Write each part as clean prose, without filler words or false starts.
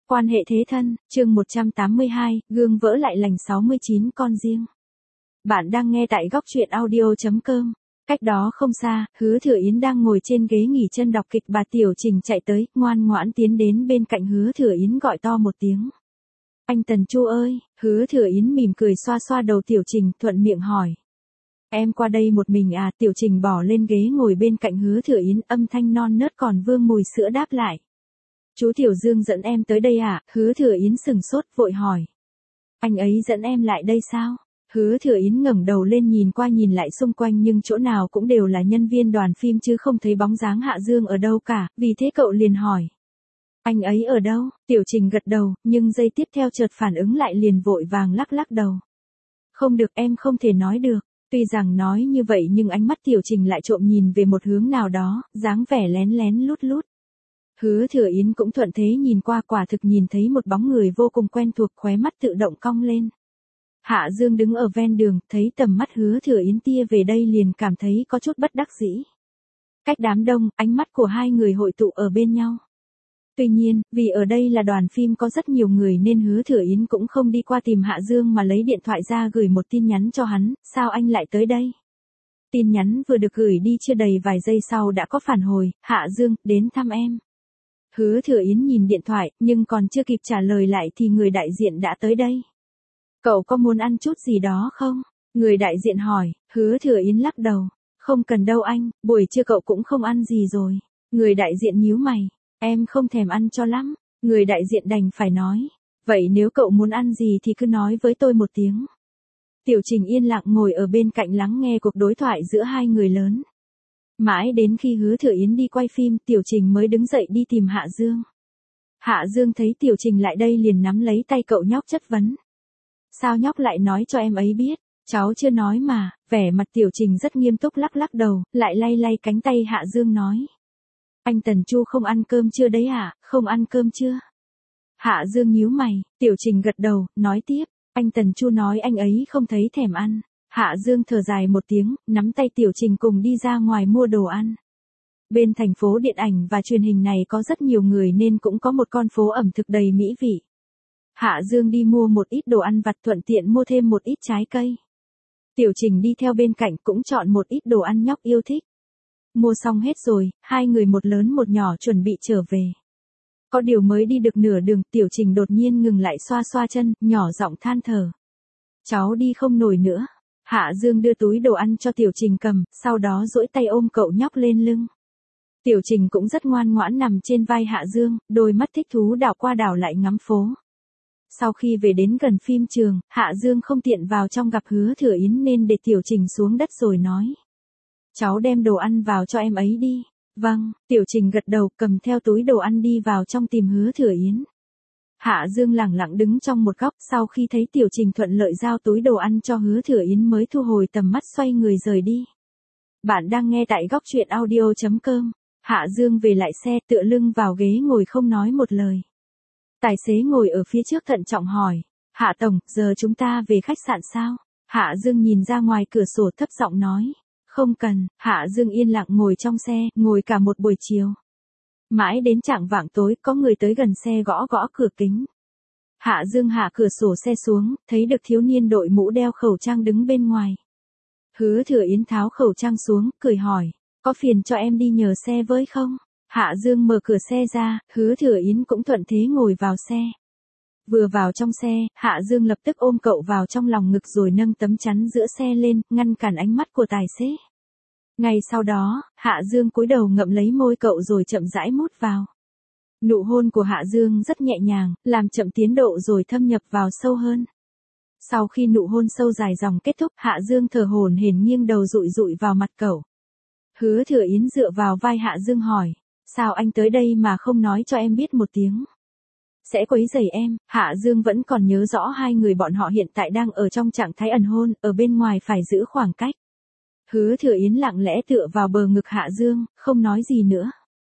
Quan hệ thế thân, chương 182, gương vỡ lại lành 69 con riêng. Bạn đang nghe tại góc truyện audio.com. Cách đó không xa, Hứa Thừa Yến đang ngồi trên ghế nghỉ chân đọc kịch, bà Tiểu Trình chạy tới, ngoan ngoãn tiến đến bên cạnh Hứa Thừa Yến gọi to một tiếng. Anh Tần Chu ơi! Hứa Thừa Yến mỉm cười xoa xoa đầu Tiểu Trình, thuận miệng hỏi. Em qua đây một mình à? Tiểu Trình bỏ lên ghế ngồi bên cạnh Hứa Thừa Yến, âm thanh non nớt còn vương mùi sữa đáp lại. Chú Tiểu Dương dẫn em tới đây à? Hứa Thừa Yến sừng sốt vội hỏi. Anh ấy dẫn em lại đây sao? Hứa Thừa Yến ngẩng đầu lên nhìn qua nhìn lại xung quanh nhưng chỗ nào cũng đều là nhân viên đoàn phim chứ không thấy bóng dáng Hạ Dương ở đâu cả, vì thế cậu liền hỏi. Anh ấy ở đâu? Tiểu Trình gật đầu, nhưng giây tiếp theo chợt phản ứng lại liền vội vàng lắc lắc đầu. Không được, em không thể nói được. Tuy rằng nói như vậy nhưng ánh mắt Tiểu Trình lại trộm nhìn về một hướng nào đó, dáng vẻ lén lén lút lút. Hứa Thừa Yến cũng thuận thế nhìn qua, quả thực nhìn thấy một bóng người vô cùng quen thuộc, khóe mắt tự động cong lên. Hạ Dương đứng ở ven đường, thấy tầm mắt Hứa Thừa Yến tia về đây liền cảm thấy có chút bất đắc dĩ. Cách đám đông, ánh mắt của hai người hội tụ ở bên nhau. Tuy nhiên, vì ở đây là đoàn phim có rất nhiều người nên Hứa Thừa Yến cũng không đi qua tìm Hạ Dương mà lấy điện thoại ra gửi một tin nhắn cho hắn, sao anh lại tới đây? Tin nhắn vừa được gửi đi chưa đầy vài giây sau đã có phản hồi, Hạ Dương, đến thăm em. Hứa Thừa Yến nhìn điện thoại, nhưng còn chưa kịp trả lời lại thì người đại diện đã tới đây. Cậu có muốn ăn chút gì đó không? Người đại diện hỏi, Hứa Thừa Yến lắc đầu. Không cần đâu anh, buổi trưa cậu cũng không ăn gì rồi. Người đại diện nhíu mày, em không thèm ăn cho lắm. Người đại diện đành phải nói, vậy nếu cậu muốn ăn gì thì cứ nói với tôi một tiếng. Tiểu Trình yên lặng ngồi ở bên cạnh lắng nghe cuộc đối thoại giữa hai người lớn. Mãi đến khi Hứa Thừa Yến đi quay phim, Tiểu Trình mới đứng dậy đi tìm Hạ Dương. Hạ Dương thấy Tiểu Trình lại đây liền nắm lấy tay cậu nhóc chất vấn. Sao nhóc lại nói cho em ấy biết? Cháu chưa nói mà. Vẻ mặt Tiểu Trình rất nghiêm túc lắc lắc đầu, lại lay lay cánh tay Hạ Dương nói. Anh Tần Chu không ăn cơm chưa đấy à? Không ăn cơm chưa? Hạ Dương nhíu mày, Tiểu Trình gật đầu, nói tiếp. Anh Tần Chu nói anh ấy không thấy thèm ăn. Hạ Dương thở dài một tiếng, nắm tay Tiểu Trình cùng đi ra ngoài mua đồ ăn. Bên thành phố điện ảnh và truyền hình này có rất nhiều người nên cũng có một con phố ẩm thực đầy mỹ vị. Hạ Dương đi mua một ít đồ ăn vặt, thuận tiện mua thêm một ít trái cây. Tiểu Trình đi theo bên cạnh cũng chọn một ít đồ ăn nhóc yêu thích. Mua xong hết rồi, hai người một lớn một nhỏ chuẩn bị trở về. Có điều mới đi được nửa đường, Tiểu Trình đột nhiên ngừng lại xoa xoa chân, nhỏ giọng than thở. Cháu đi không nổi nữa. Hạ Dương đưa túi đồ ăn cho Tiểu Trình cầm, sau đó duỗi tay ôm cậu nhóc lên lưng. Tiểu Trình cũng rất ngoan ngoãn nằm trên vai Hạ Dương, đôi mắt thích thú đảo qua đảo lại ngắm phố. Sau khi về đến gần phim trường, Hạ Dương không tiện vào trong gặp Hứa Thừa Yến nên để Tiểu Trình xuống đất rồi nói. Cháu đem đồ ăn vào cho em ấy đi. Vâng, Tiểu Trình gật đầu cầm theo túi đồ ăn đi vào trong tìm Hứa Thừa Yến. Hạ Dương lẳng lặng đứng trong một góc, sau khi thấy Tiểu Trình thuận lợi giao túi đồ ăn cho Hứa Thừa Yến mới thu hồi tầm mắt xoay người rời đi. Bạn đang nghe tại góc truyện audio.com. Hạ Dương về lại xe tựa lưng vào ghế ngồi không nói một lời. Tài xế ngồi ở phía trước thận trọng hỏi. Hạ Tổng, giờ chúng ta về khách sạn sao? Hạ Dương nhìn ra ngoài cửa sổ thấp giọng nói. Không cần. Hạ Dương yên lặng ngồi trong xe, ngồi cả một buổi chiều. Mãi đến chạng vạng tối có người tới gần xe gõ gõ cửa kính. Hạ Dương hạ cửa sổ xe xuống, thấy được thiếu niên đội mũ đeo khẩu trang đứng bên ngoài. Hứa Thừa Yến tháo khẩu trang xuống, cười hỏi. Có phiền cho em đi nhờ xe với không? Hạ Dương mở cửa xe ra, Hứa Thừa Yến cũng thuận thế ngồi vào xe. Vừa vào trong xe, Hạ Dương lập tức ôm cậu vào trong lòng ngực rồi nâng tấm chắn giữa xe lên, ngăn cản ánh mắt của tài xế. Ngay sau đó, Hạ Dương cúi đầu ngậm lấy môi cậu rồi chậm rãi mút vào. Nụ hôn của Hạ Dương rất nhẹ nhàng, làm chậm tiến độ rồi thâm nhập vào sâu hơn. Sau khi nụ hôn sâu dài dòng kết thúc, Hạ Dương thở hổn hển nghiêng đầu dụi dụi vào mặt cậu. Hứa Thừa Yến dựa vào vai Hạ Dương hỏi. Sao anh tới đây mà không nói cho em biết một tiếng? Sẽ quấy rầy em. Hạ Dương vẫn còn nhớ rõ hai người bọn họ hiện tại đang ở trong trạng thái ẩn hôn, ở bên ngoài phải giữ khoảng cách. Hứa Thừa Yến lặng lẽ tựa vào bờ ngực Hạ Dương, không nói gì nữa.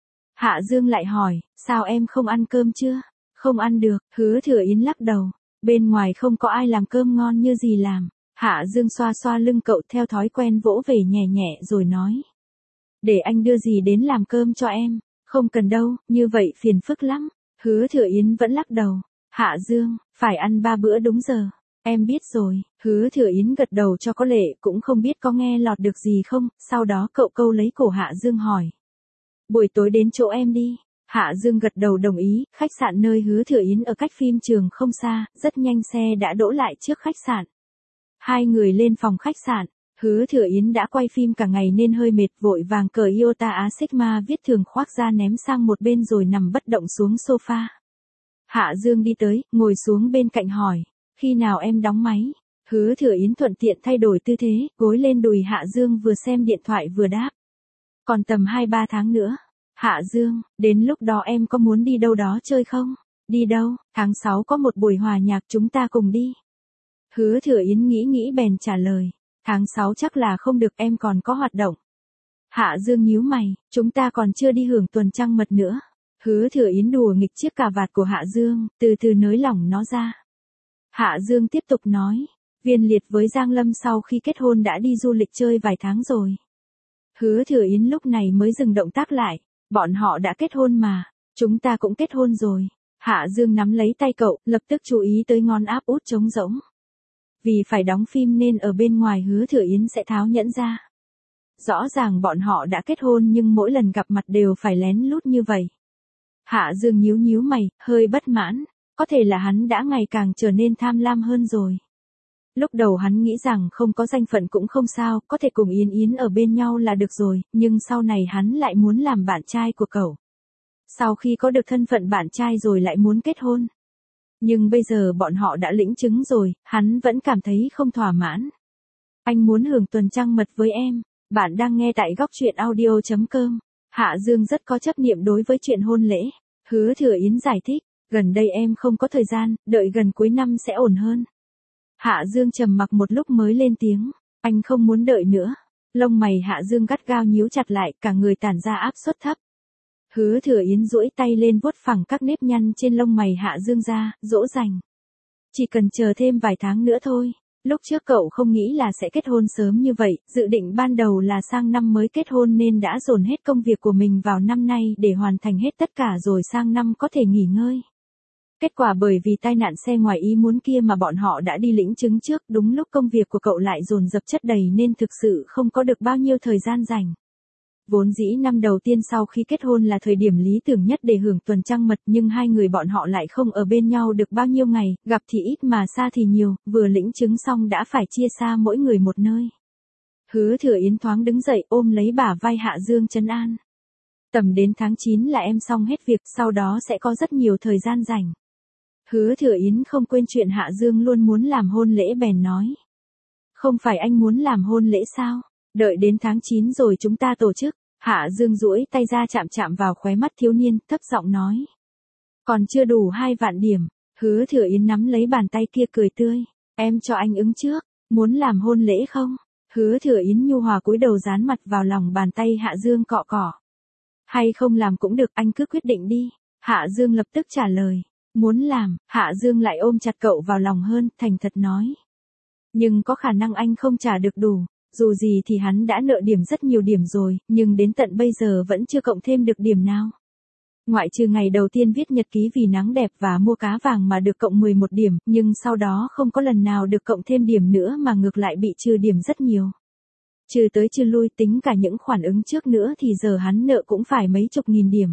Hạ Dương lại hỏi, sao em không ăn cơm chưa? Không ăn được. Hứa Thừa Yến lắc đầu. Bên ngoài không có ai làm cơm ngon như gì làm. Hạ Dương xoa xoa lưng cậu theo thói quen vỗ về nhẹ nhẹ rồi nói. Để anh đưa gì đến làm cơm cho em. Không cần đâu, như vậy phiền phức lắm. Hứa Thừa Yến vẫn lắc đầu. Hạ Dương, phải ăn 3 bữa đúng giờ. Em biết rồi, Hứa Thừa Yến gật đầu cho có lệ, cũng không biết có nghe lọt được gì không, sau đó cậu câu lấy cổ Hạ Dương hỏi. Buổi tối đến chỗ em đi. Hạ Dương gật đầu đồng ý, khách sạn nơi Hứa Thừa Yến ở cách phim trường không xa, rất nhanh xe đã đỗ lại trước khách sạn. Hai người lên phòng khách sạn, Hứa Thừa Yến đã quay phim cả ngày nên hơi mệt, vội vàng cởi Iota Á Sigma viết thường khoác ra ném sang một bên rồi nằm bất động xuống sofa. Hạ Dương đi tới, ngồi xuống bên cạnh hỏi, khi nào em đóng máy? Hứa Thừa Yến thuận tiện thay đổi tư thế, gối lên đùi Hạ Dương vừa xem điện thoại vừa đáp. Còn tầm 2-3 tháng nữa. Hạ Dương, đến lúc đó em có muốn đi đâu đó chơi không? Đi đâu? Tháng 6 có một buổi hòa nhạc, chúng ta cùng đi. Hứa Thừa Yến nghĩ bèn trả lời. Tháng 6 chắc là không được, em còn có hoạt động. Hạ Dương nhíu mày, chúng ta còn chưa đi hưởng tuần trăng mật nữa. Hứa Thừa Yến đùa nghịch chiếc cà vạt của Hạ Dương, từ từ nới lỏng nó ra. Hạ Dương tiếp tục nói, Viên Liệt với Giang Lâm sau khi kết hôn đã đi du lịch chơi vài tháng rồi. Hứa Thừa Yến lúc này mới dừng động tác lại, bọn họ đã kết hôn mà, chúng ta cũng kết hôn rồi. Hạ Dương nắm lấy tay cậu, lập tức chú ý tới ngón áp út trống rỗng. Vì phải đóng phim nên ở bên ngoài Hứa Thừa Yến sẽ tháo nhẫn ra. Rõ ràng bọn họ đã kết hôn nhưng mỗi lần gặp mặt đều phải lén lút như vậy. Hạ Dương nhíu mày, hơi bất mãn, có thể là hắn đã ngày càng trở nên tham lam hơn rồi. Lúc đầu hắn nghĩ rằng không có danh phận cũng không sao, có thể cùng Yến Yến ở bên nhau là được rồi, nhưng sau này hắn lại muốn làm bạn trai của cậu. Sau khi có được thân phận bạn trai rồi lại muốn kết hôn. Nhưng bây giờ bọn họ đã lĩnh chứng rồi, hắn vẫn cảm thấy không thỏa mãn. Anh muốn hưởng tuần trăng mật với em. Bạn đang nghe tại góc truyện audio.com. Hạ Dương rất có chấp niệm đối với chuyện hôn lễ. Hứa Thừa Yến giải thích, gần đây em không có thời gian, đợi gần cuối năm sẽ ổn hơn. Hạ Dương trầm mặc một lúc mới lên tiếng, anh không muốn đợi nữa. Lông mày Hạ Dương gắt gao nhíu chặt lại, cả người tản ra áp suất thấp. Hứa Thừa Yến duỗi tay lên vuốt phẳng các nếp nhăn trên lông mày Hạ Dương ra, dỗ dành. Chỉ cần chờ thêm vài tháng nữa thôi. Lúc trước cậu không nghĩ là sẽ kết hôn sớm như vậy, dự định ban đầu là sang năm mới kết hôn nên đã dồn hết công việc của mình vào năm nay để hoàn thành hết tất cả rồi sang năm có thể nghỉ ngơi. Kết quả bởi vì tai nạn xe ngoài ý muốn kia mà bọn họ đã đi lĩnh chứng trước, đúng lúc công việc của cậu lại dồn dập chất đầy nên thực sự không có được bao nhiêu thời gian rảnh. Vốn dĩ năm đầu tiên sau khi kết hôn là thời điểm lý tưởng nhất để hưởng tuần trăng mật, nhưng hai người bọn họ lại không ở bên nhau được bao nhiêu ngày, gặp thì ít mà xa thì nhiều, vừa lĩnh chứng xong đã phải chia xa mỗi người một nơi. Hứa Thừa Yến thoáng đứng dậy ôm lấy bả vai Hạ Dương trấn an. Tầm đến tháng 9 là em xong hết việc, sau đó sẽ có rất nhiều thời gian rảnh. Hứa Thừa Yến không quên chuyện Hạ Dương luôn muốn làm hôn lễ bèn nói. Không phải anh muốn làm hôn lễ sao? Đợi đến tháng 9 rồi chúng ta tổ chức. Hạ Dương duỗi tay ra chạm vào khóe mắt thiếu niên, thấp giọng nói. Còn chưa đủ 2 vạn điểm. Hứa Thừa Yến nắm lấy bàn tay kia cười tươi. Em cho anh ứng trước, muốn làm hôn lễ không? Hứa Thừa Yến nhu hòa cúi đầu dán mặt vào lòng bàn tay Hạ Dương cọ cọ. Hay không làm cũng được, anh cứ quyết định đi. Hạ Dương lập tức trả lời. Muốn làm. Hạ Dương lại ôm chặt cậu vào lòng hơn, thành thật nói. Nhưng có khả năng anh không trả được đủ. Dù gì thì hắn đã nợ điểm rất nhiều điểm rồi, nhưng đến tận bây giờ vẫn chưa cộng thêm được điểm nào. Ngoại trừ ngày đầu tiên viết nhật ký vì nắng đẹp và mua cá vàng mà được cộng 11 điểm, nhưng sau đó không có lần nào được cộng thêm điểm nữa mà ngược lại bị trừ điểm rất nhiều. Trừ tới trừ lui tính cả những khoản ứng trước nữa thì giờ hắn nợ cũng phải mấy chục nghìn điểm.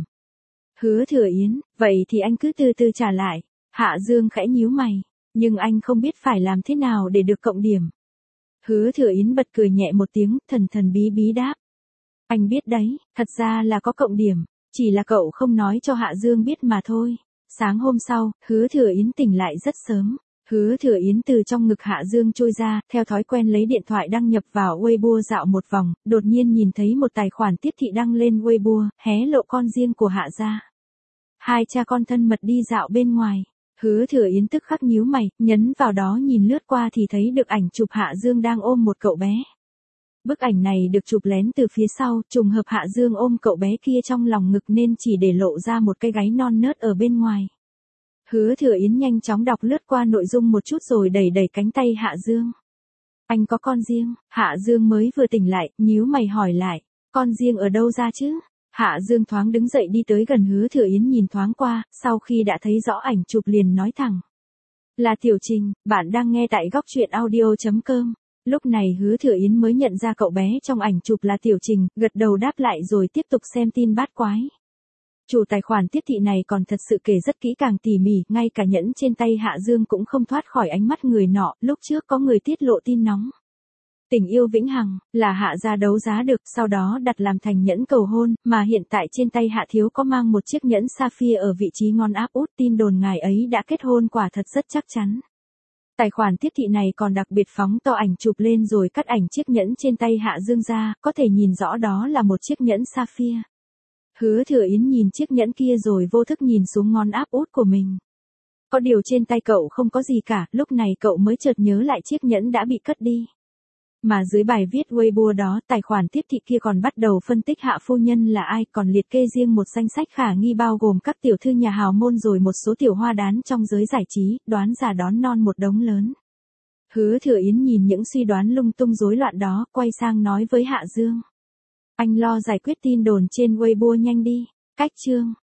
Hứa Thừa Yến, vậy thì anh cứ từ từ trả lại. Hạ Dương khẽ nhíu mày, nhưng anh không biết phải làm thế nào để được cộng điểm. Hứa Thừa Yến bật cười nhẹ một tiếng, thần bí đáp. Anh biết đấy, thật ra là có cộng điểm, chỉ là cậu không nói cho Hạ Dương biết mà thôi. Sáng hôm sau, Hứa Thừa Yến tỉnh lại rất sớm. Hứa Thừa Yến từ trong ngực Hạ Dương trôi ra, theo thói quen lấy điện thoại đăng nhập vào Weibo dạo một vòng, đột nhiên nhìn thấy một tài khoản tiếp thị đăng lên Weibo, hé lộ con riêng của Hạ gia. Hai cha con thân mật đi dạo bên ngoài. Hứa Thừa Yến tức khắc nhíu mày, nhấn vào đó nhìn lướt qua thì thấy được ảnh chụp Hạ Dương đang ôm một cậu bé. Bức ảnh này được chụp lén từ phía sau, trùng hợp Hạ Dương ôm cậu bé kia trong lòng ngực nên chỉ để lộ ra một cái gáy non nớt ở bên ngoài. Hứa Thừa Yến nhanh chóng đọc lướt qua nội dung một chút rồi đẩy cánh tay Hạ Dương. Anh có con riêng? Hạ Dương mới vừa tỉnh lại, nhíu mày hỏi lại, con riêng ở đâu ra chứ? Hạ Dương thoáng đứng dậy đi tới gần Hứa Thừa Yến nhìn thoáng qua, sau khi đã thấy rõ ảnh chụp liền nói thẳng. Là Tiểu Trình, bạn đang nghe tại góc truyện audio.com. Lúc này Hứa Thừa Yến mới nhận ra cậu bé trong ảnh chụp là Tiểu Trình, gật đầu đáp lại rồi tiếp tục xem tin bát quái. Chủ tài khoản tiếp thị này còn thật sự kể rất kỹ càng tỉ mỉ, ngay cả nhẫn trên tay Hạ Dương cũng không thoát khỏi ánh mắt người nọ, lúc trước có người tiết lộ tin nóng. Tình yêu vĩnh hằng, là Hạ gia đấu giá được, sau đó đặt làm thành nhẫn cầu hôn, mà hiện tại trên tay Hạ thiếu có mang một chiếc nhẫn sapphire ở vị trí ngon áp út, tin đồn ngài ấy đã kết hôn quả thật rất chắc chắn. Tài khoản tiếp thị này còn đặc biệt phóng to ảnh chụp lên rồi cắt ảnh chiếc nhẫn trên tay Hạ Dương ra, có thể nhìn rõ đó là một chiếc nhẫn sapphire. Hứa Thừa Yến nhìn chiếc nhẫn kia rồi vô thức nhìn xuống ngón áp út của mình. Có điều trên tay cậu không có gì cả, lúc này cậu mới chợt nhớ lại chiếc nhẫn đã bị cất đi. Mà dưới bài viết Weibo đó, tài khoản tiếp thị kia còn bắt đầu phân tích Hạ phu nhân là ai, còn liệt kê riêng một danh sách khả nghi bao gồm các tiểu thư nhà hào môn rồi một số tiểu hoa đán trong giới giải trí, đoán già đón non một đống lớn. Hứa Thừa Yến nhìn những suy đoán lung tung rối loạn đó, quay sang nói với Hạ Dương. Anh lo giải quyết tin đồn trên Weibo nhanh đi. Cách chương